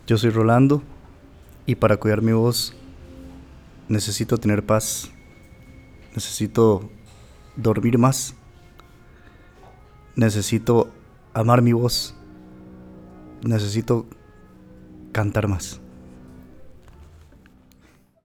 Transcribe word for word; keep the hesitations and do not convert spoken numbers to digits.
Yo soy Rolando y para cuidar mi voz necesito tener paz, necesito dormir más, necesito amar mi voz, necesito cantar más.